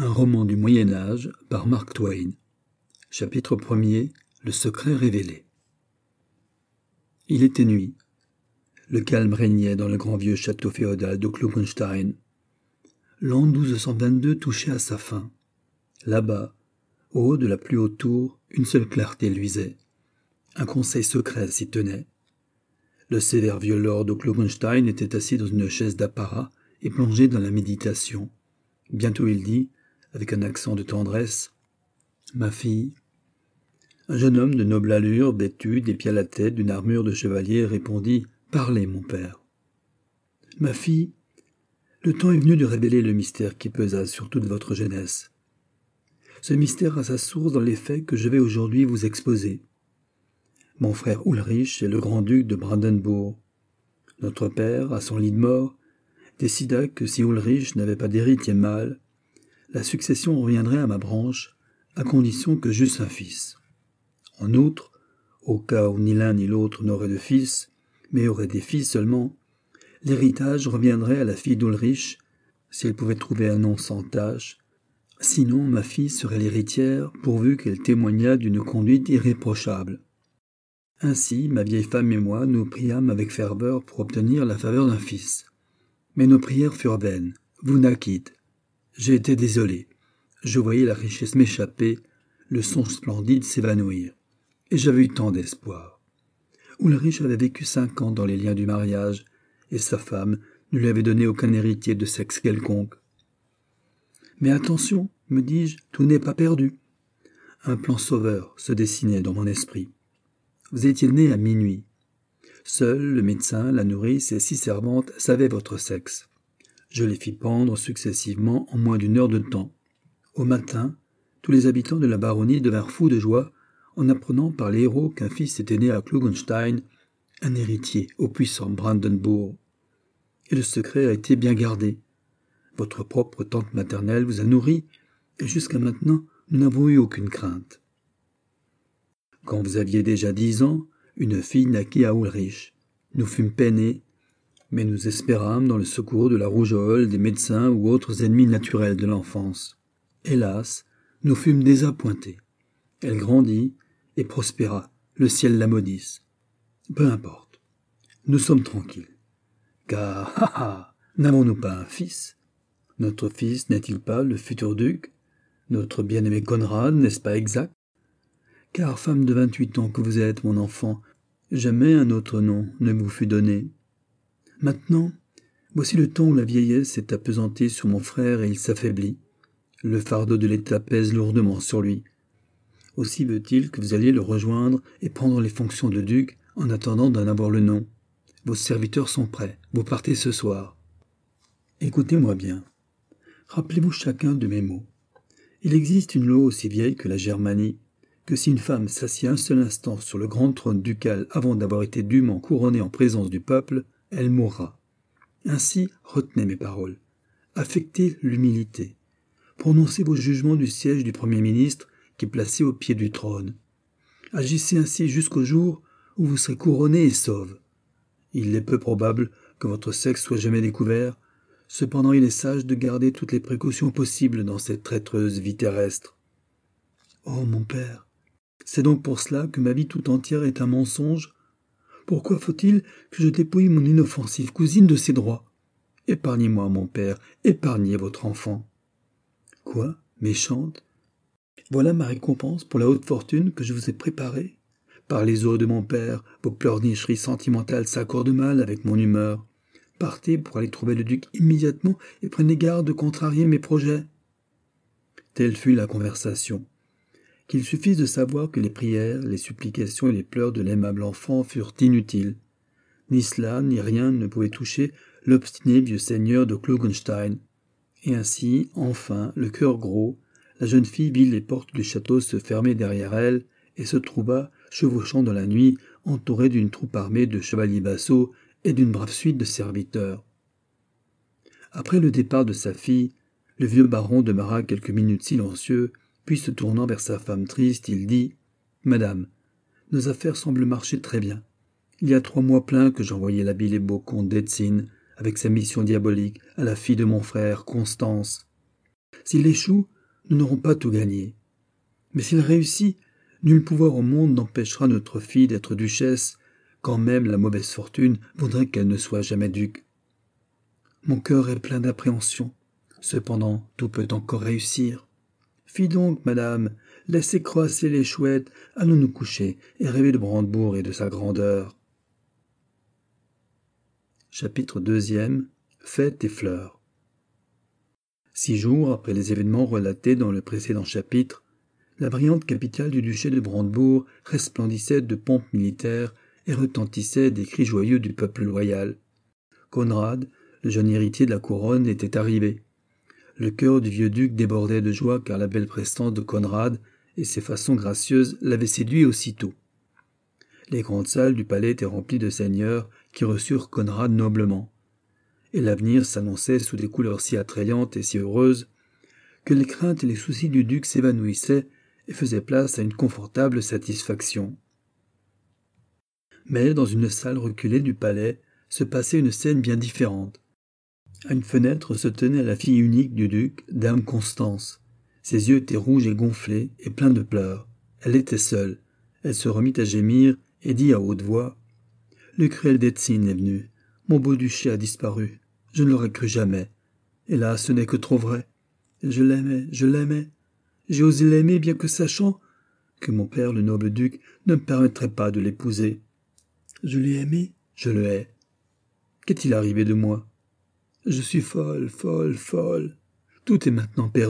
Un roman du Moyen-Âge par Mark Twain. Chapitre 1er. Le secret révélé. Il était nuit. Le calme régnait dans le grand vieux château féodal de Klugenstein. L'an 1222 touchait à sa fin. Là-bas, au haut de la plus haute tour, une seule clarté luisait. Un conseil secret s'y tenait. Le sévère vieux lord de Klugenstein était assis dans une chaise d'apparat et plongé dans la méditation. Bientôt il dit, avec un accent de tendresse, « Ma fille ». Un jeune homme de noble allure, vêtu des pieds à la tête d'une armure de chevalier, répondit « Parlez, mon père ». « Ma fille, le temps est venu de révéler le mystère qui pesa sur toute votre jeunesse. Ce mystère a sa source dans les faits que je vais aujourd'hui vous exposer. Mon frère Ulrich est le grand-duc de Brandenbourg. Notre père, à son lit de mort, décida que si Ulrich n'avait pas d'héritier mâle, la succession reviendrait à ma branche, à condition que j'eusse un fils. En outre, au cas où ni l'un ni l'autre n'aurait de fils, mais aurait des filles seulement, l'héritage reviendrait à la fille d'Ulrich, si elle pouvait trouver un nom sans tache. Sinon, ma fille serait l'héritière, pourvu qu'elle témoignât d'une conduite irréprochable. Ainsi, ma vieille femme et moi nous priâmes avec ferveur pour obtenir la faveur d'un fils. Mais nos prières furent vaines. Vous naquîtes. J'ai été désolé. Je voyais la richesse m'échapper, le songe splendide s'évanouir. Et j'avais eu tant d'espoir. Ulrich avait vécu 5 ans dans les liens du mariage, et sa femme ne lui avait donné aucun héritier de sexe quelconque. Mais attention, me dis-je, tout n'est pas perdu. Un plan sauveur se dessinait dans mon esprit. Vous étiez né à minuit. Seul le médecin, la nourrice et 6 servantes savaient votre sexe. Je les fis pendre successivement en moins d'1 heure de temps. Au matin, tous les habitants de la baronnie devinrent fous de joie en apprenant par les héros qu'un fils était né à Klugenstein, un héritier au puissant Brandenbourg. Et le secret a été bien gardé. Votre propre tante maternelle vous a nourri, et jusqu'à maintenant, nous n'avons eu aucune crainte. Quand vous aviez déjà 10 ans, une fille naquit à Ulrich. Nous fûmes peinés, mais nous espérâmes dans le secours de la rougeole, des médecins ou autres ennemis naturels de l'enfance. Hélas, nous fûmes désappointés. Elle grandit et prospéra, le ciel la maudisse. Peu importe, nous sommes tranquilles. Car, n'avons-nous pas un fils? Notre fils n'est-il pas le futur duc? Notre bien-aimé Conrad, n'est-ce pas exact? Car, femme de 28 ans que vous êtes, mon enfant, jamais un autre nom ne vous fut donné. Maintenant, voici le temps où la vieillesse s'est appesantée sur mon frère et il s'affaiblit. Le fardeau de l'État pèse lourdement sur lui. Aussi veut-il que vous alliez le rejoindre et prendre les fonctions de duc en attendant d'en avoir le nom. Vos serviteurs sont prêts, vous partez ce soir. Écoutez-moi bien. Rappelez-vous chacun de mes mots. Il existe une loi aussi vieille que la Germanie, que si une femme s'assied un seul instant sur le grand trône ducal avant d'avoir été dûment couronnée en présence du peuple, elle mourra. Ainsi, retenez mes paroles. Affectez l'humilité. Prononcez vos jugements du siège du Premier ministre qui est placé au pied du trône. Agissez ainsi jusqu'au jour où vous serez couronné et sauve. Il est peu probable que votre sexe soit jamais découvert, cependant il est sage de garder toutes les précautions possibles dans cette traîtreuse vie terrestre. Oh, mon père, c'est donc pour cela que ma vie tout entière est un mensonge? Pourquoi faut-il que je dépouille mon inoffensive cousine de ses droits? Épargnez-moi, mon père, épargnez votre enfant. Quoi, méchante? Voilà ma récompense pour la haute fortune que je vous ai préparée. Par les os de mon père, vos pleurnicheries sentimentales s'accordent mal avec mon humeur. Partez pour aller trouver le duc immédiatement et prenez garde de contrarier mes projets. Telle fut la conversation. Qu'il suffise de savoir que les prières, les supplications et les pleurs de l'aimable enfant furent inutiles. Ni cela, ni rien ne pouvait toucher l'obstiné vieux seigneur de Klugenstein. Et ainsi, enfin, le cœur gros, la jeune fille vit les portes du château se fermer derrière elle et se trouva, chevauchant dans la nuit, entourée d'une troupe armée de chevaliers vassaux et d'une brave suite de serviteurs. Après le départ de sa fille, le vieux baron demeura quelques minutes silencieux, puis se tournant vers sa femme triste, il dit « Madame, nos affaires semblent marcher très bien. Il y a 3 mois pleins que j'envoyai l'habile et beau comte d'Etzin, avec sa mission diabolique, à la fille de mon frère, Constance. S'il échoue, nous n'aurons pas tout gagné. Mais s'il réussit, nul pouvoir au monde n'empêchera notre fille d'être duchesse, quand même la mauvaise fortune voudrait qu'elle ne soit jamais duc. Mon cœur est plein d'appréhension. Cependant, tout peut encore réussir. Fi donc, madame, laissez croasser les chouettes, allons nous coucher et rêver de Brandebourg et de sa grandeur. Chapitre 2. Fêtes et fleurs. 6 jours après les événements relatés dans le précédent chapitre, la brillante capitale du duché de Brandebourg resplendissait de pompes militaires et retentissait des cris joyeux du peuple loyal. Conrad, le jeune héritier de la couronne, était arrivé. Le cœur du vieux duc débordait de joie car la belle prestance de Conrad et ses façons gracieuses l'avaient séduit aussitôt. Les grandes salles du palais étaient remplies de seigneurs qui reçurent Conrad noblement. Et l'avenir s'annonçait sous des couleurs si attrayantes et si heureuses que les craintes et les soucis du duc s'évanouissaient et faisaient place à une confortable satisfaction. Mais dans une salle reculée du palais se passait une scène bien différente. À une fenêtre se tenait la fille unique du duc, dame Constance. Ses yeux étaient rouges et gonflés et pleins de pleurs. Elle était seule. Elle se remit à gémir et dit à haute voix « Le cruel Detzin est venu. Mon beau duché a disparu. Je ne l'aurais cru jamais. Hélas, ce n'est que trop vrai. Je l'aimais, je l'aimais. J'ai osé l'aimer bien que sachant que mon père, le noble duc, ne me permettrait pas de l'épouser. Je l'ai aimé, je le hais. Qu'est-il arrivé de moi? Je suis folle, folle, folle. Tout est maintenant perdu. »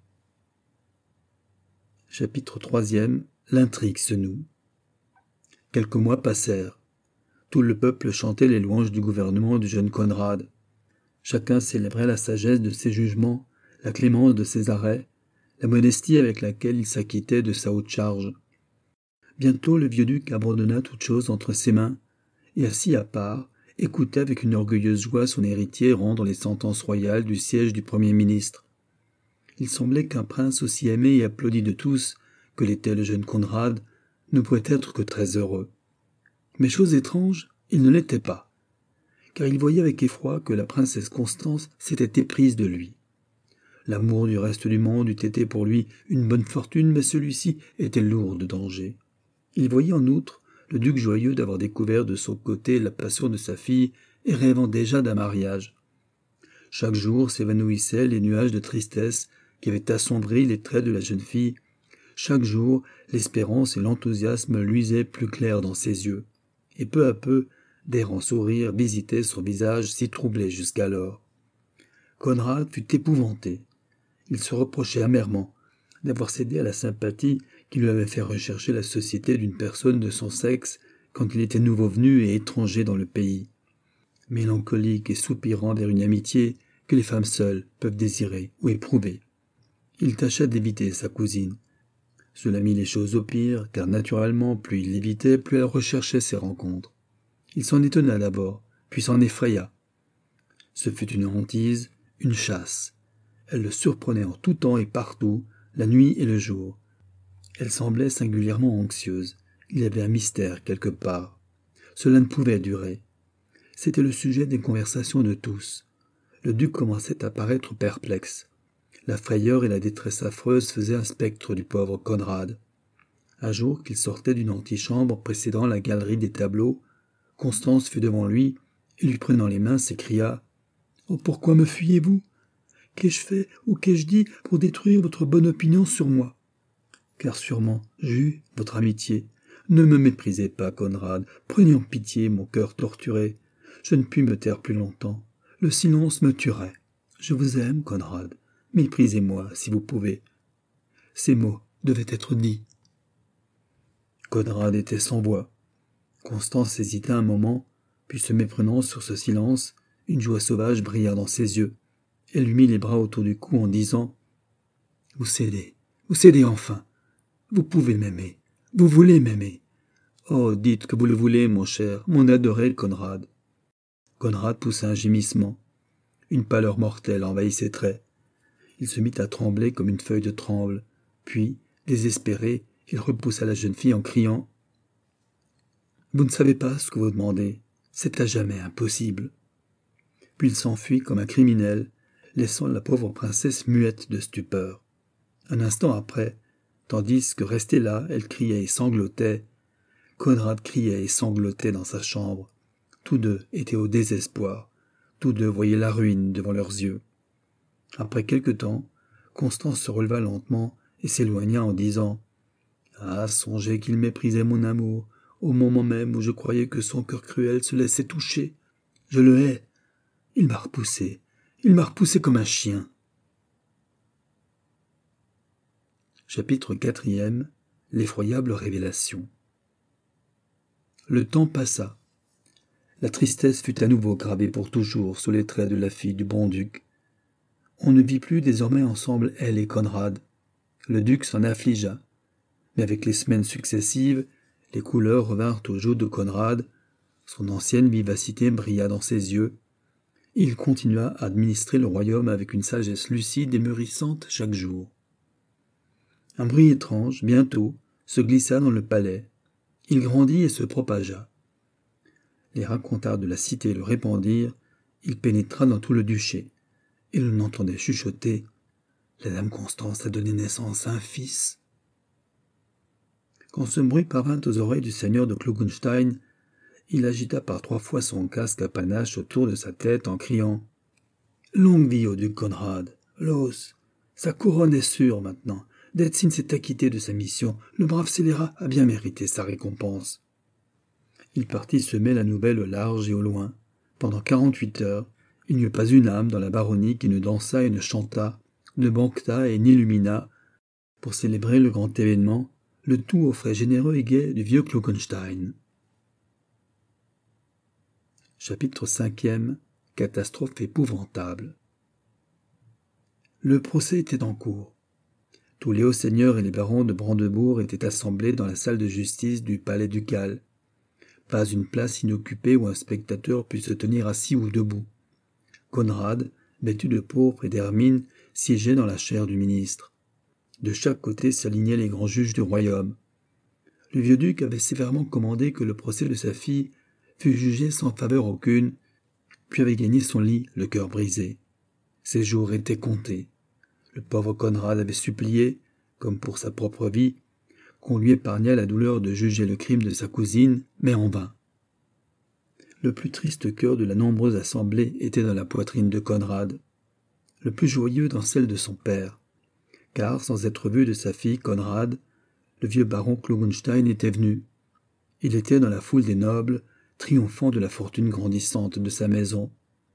Chapitre 3. L'intrigue se noue. Quelques mois passèrent. Tout le peuple chantait les louanges du gouvernement du jeune Conrad. Chacun célébrait la sagesse de ses jugements, la clémence de ses arrêts, la modestie avec laquelle il s'acquittait de sa haute charge. Bientôt le vieux duc abandonna toute chose entre ses mains, et assis à part, écoutait avec une orgueilleuse joie son héritier rendre les sentences royales du siège du Premier ministre. Il semblait qu'un prince aussi aimé et applaudi de tous que l'était le jeune Conrad ne pouvait être que très heureux. Mais chose étrange, il ne l'était pas, car il voyait avec effroi que la princesse Constance s'était éprise de lui. L'amour du reste du monde eût été pour lui une bonne fortune, mais celui-ci était lourd de danger. Il voyait en outre le duc joyeux d'avoir découvert de son côté la passion de sa fille et rêvant déjà d'un mariage. Chaque jour s'évanouissaient les nuages de tristesse qui avaient assombri les traits de la jeune fille. Chaque jour, l'espérance et l'enthousiasme luisaient plus clairs dans ses yeux. Et peu à peu, d'errants sourires visitaient son visage si troublé jusqu'alors. Conrad fut épouvanté. Il se reprochait amèrement d'avoir cédé à la sympathie qui lui avait fait rechercher la société d'une personne de son sexe quand il était nouveau venu et étranger dans le pays. Mélancolique et soupirant vers une amitié que les femmes seules peuvent désirer ou éprouver. Il tâcha d'éviter sa cousine. Cela mit les choses au pire, car naturellement, plus il l'évitait, plus elle recherchait ses rencontres. Il s'en étonna d'abord, puis s'en effraya. Ce fut une hantise, une chasse. Elle le surprenait en tout temps et partout, la nuit et le jour. Elle semblait singulièrement anxieuse. Il y avait un mystère quelque part. Cela ne pouvait durer. C'était le sujet des conversations de tous. Le duc commençait à paraître perplexe. La frayeur et la détresse affreuse faisaient un spectre du pauvre Conrad. Un jour qu'il sortait d'une antichambre précédant la galerie des tableaux, Constance fut devant lui et lui prenant les mains s'écria « Oh, pourquoi me fuyez-vous? Qu'ai-je fait ou qu'ai-je dit pour détruire votre bonne opinion sur moi? Car sûrement, j'eus votre amitié. Ne me méprisez pas, Conrad. Prenez en pitié mon cœur torturé. Je ne puis me taire plus longtemps. Le silence me tuerait. Je vous aime, Conrad. Méprisez-moi, si vous pouvez. » Ces mots devaient être dits. Conrad était sans voix. Constance hésita un moment, puis se méprenant sur ce silence, une joie sauvage brilla dans ses yeux. Elle lui mit les bras autour du cou en disant « Vous cédez enfin. Vous pouvez m'aimer. Vous voulez m'aimer. Oh, dites que vous le voulez, mon cher, mon adoré Conrad. » Conrad poussa un gémissement. Une pâleur mortelle envahit ses traits. Il se mit à trembler comme une feuille de tremble. Puis, désespéré, il repoussa la jeune fille en criant « Vous ne savez pas ce que vous demandez. C'est à jamais impossible. » Puis il s'enfuit comme un criminel, laissant la pauvre princesse muette de stupeur. Un instant après, tandis que restée là, elle criait et sanglotait, Conrad criait et sanglotait dans sa chambre. Tous deux étaient au désespoir. Tous deux voyaient la ruine devant leurs yeux. Après quelque temps, Constance se releva lentement et s'éloigna en disant « Ah, songez qu'il méprisait mon amour, au moment même où je croyais que son cœur cruel se laissait toucher. Je le hais. Il m'a repoussé comme un chien. » Chapitre 4e. L'effroyable révélation. Le temps passa. La tristesse fut à nouveau gravée pour toujours sur les traits de la fille du bon duc. On ne vit plus désormais ensemble elle et Conrad. Le duc s'en affligea, mais avec les semaines successives, les couleurs revinrent aux joues de Conrad, son ancienne vivacité brilla dans ses yeux. Il continua à administrer le royaume avec une sagesse lucide et mûrissante chaque jour. Un bruit étrange, bientôt, se glissa dans le palais. Il grandit et se propagea. Les racontars de la cité le répandirent, il pénétra dans tout le duché, et l'on entendait chuchoter « La dame Constance a donné naissance à un fils ». Quand ce bruit parvint aux oreilles du seigneur de Klugenstein, il agita par 3 fois son casque à panache autour de sa tête en criant « Longue vie au duc Conrad, Los, sa couronne est sûre maintenant. Detzin s'est acquitté de sa mission, le brave scélérat a bien mérité sa récompense. » Il partit semer la nouvelle au large et au loin. Pendant 48 heures, il n'y eut pas une âme dans la baronnie qui ne dansât et ne chantât, ne banquetât et n'illumina, pour célébrer le grand événement, le tout aux frais généreux et gais du vieux Klugenstein. Chapitre 5e. Catastrophe épouvantable. Le procès était en cours. Tous les hauts seigneurs et les barons de Brandebourg étaient assemblés dans la salle de justice du palais ducal. Pas une place inoccupée où un spectateur pût se tenir assis ou debout. Conrad, vêtu de pourpre et d'hermine, siégeait dans la chaire du ministre. De chaque côté s'alignaient les grands juges du royaume. Le vieux duc avait sévèrement commandé que le procès de sa fille fût jugé sans faveur aucune, puis avait gagné son lit, le cœur brisé. Ses jours étaient comptés. Le pauvre Conrad avait supplié, comme pour sa propre vie, qu'on lui épargnât la douleur de juger le crime de sa cousine, mais en vain. Le plus triste cœur de la nombreuse assemblée était dans la poitrine de Conrad, le plus joyeux dans celle de son père, car sans être vu de sa fille Conrad, le vieux baron Klugenstein était venu. Il était dans la foule des nobles, triomphant de la fortune grandissante de sa maison.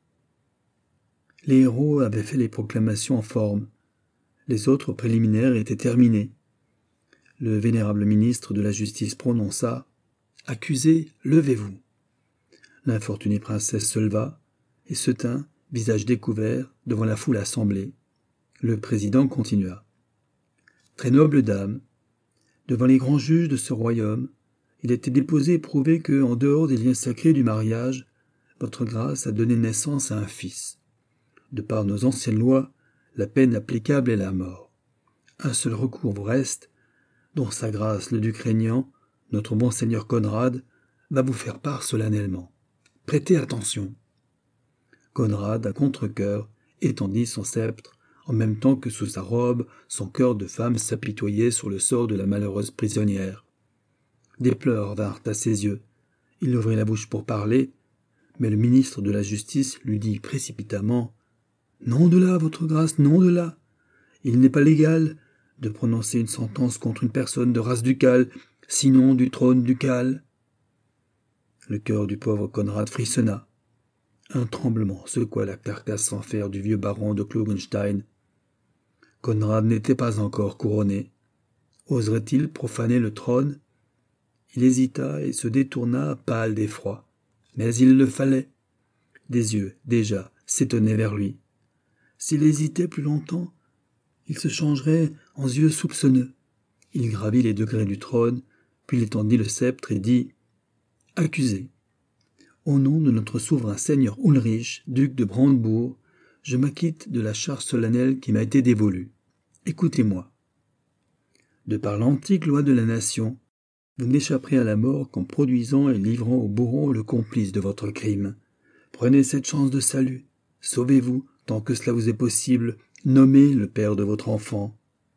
Les héros avaient fait les proclamations en forme. Les autres préliminaires étaient terminés. Le vénérable ministre de la Justice prononça « Accusés, levez-vous ». L'infortunée princesse se leva et se tint, visage découvert, devant la foule assemblée. Le président continua. « Très noble dame, devant les grands juges de ce royaume, il était déposé et prouvé que, en dehors des liens sacrés du mariage, votre grâce a donné naissance à un fils. De par nos anciennes lois, la peine applicable est la mort. Un seul recours vous reste, dont sa grâce le duc régnant, notre bon seigneur Conrad, va vous faire part solennellement. Prêtez attention. » Conrad, à contre-cœur, étendit son sceptre, en même temps que sous sa robe, son cœur de femme s'apitoyait sur le sort de la malheureuse prisonnière. Des pleurs vinrent à ses yeux. Il ouvrit la bouche pour parler, mais le ministre de la Justice lui dit précipitamment « Non de là, votre grâce, non de là. Il n'est pas légal de prononcer une sentence contre une personne de race ducale, sinon du trône ducal. » Le cœur du pauvre Conrad frissonna. Un tremblement secoua la carcasse sans fer du vieux baron de Klugenstein. Conrad n'était pas encore couronné. Oserait-il profaner le trône? Il hésita et se détourna pâle d'effroi. Mais il le fallait. Des yeux, déjà, s'étonnaient vers lui. S'il hésitait plus longtemps, il se changerait en yeux soupçonneux. Il gravit les degrés du trône, puis il tendit le sceptre et dit « Accusé, au nom de notre souverain seigneur Ulrich, duc de Brandebourg, je m'acquitte de la charge solennelle qui m'a été dévolue. Écoutez-moi. De par l'antique loi de la nation, vous n'échapperez à la mort qu'en produisant et livrant au bourreau le complice de votre crime. Prenez cette chance de salut. Sauvez-vous, tant que cela vous est possible. Nommez le père de votre enfant. »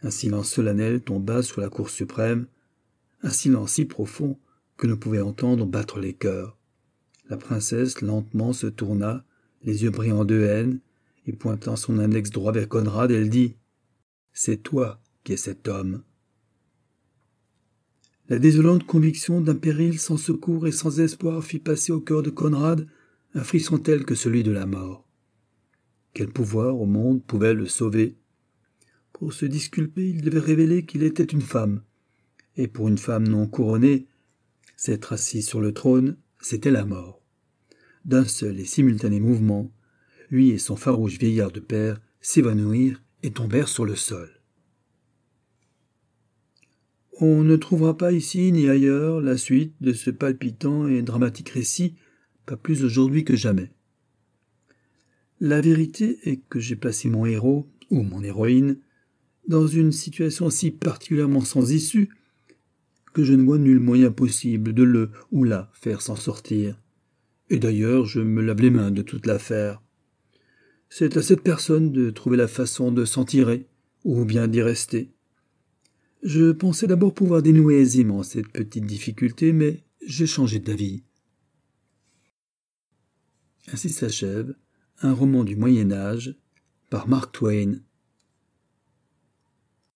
Un silence solennel tomba sur la cour suprême, un silence si profond que l'on pouvait entendre battre les cœurs. La princesse lentement se tourna, les yeux brillants de haine, et pointant son index droit vers Conrad, elle dit « C'est toi qui es cet homme. » La désolante conviction d'un péril sans secours et sans espoir fit passer au cœur de Conrad un frisson tel que celui de la mort. Quel pouvoir au monde pouvait le sauver? Pour se disculper, il devait révéler qu'il était une femme. Et pour une femme non couronnée, s'être assise sur le trône, c'était la mort. D'un seul et simultané mouvement, lui et son farouche vieillard de père s'évanouirent et tombèrent sur le sol. On ne trouvera pas ici ni ailleurs la suite de ce palpitant et dramatique récit, pas plus aujourd'hui que jamais. La vérité est que j'ai placé mon héros, ou mon héroïne, dans une situation si particulièrement sans issue que je ne vois nul moyen possible de le ou la faire s'en sortir. Et d'ailleurs, je me lave les mains de toute l'affaire. C'est à cette personne de trouver la façon de s'en tirer, ou bien d'y rester. Je pensais d'abord pouvoir dénouer aisément cette petite difficulté, mais j'ai changé d'avis. Ainsi s'achève un roman du Moyen Âge par Mark Twain.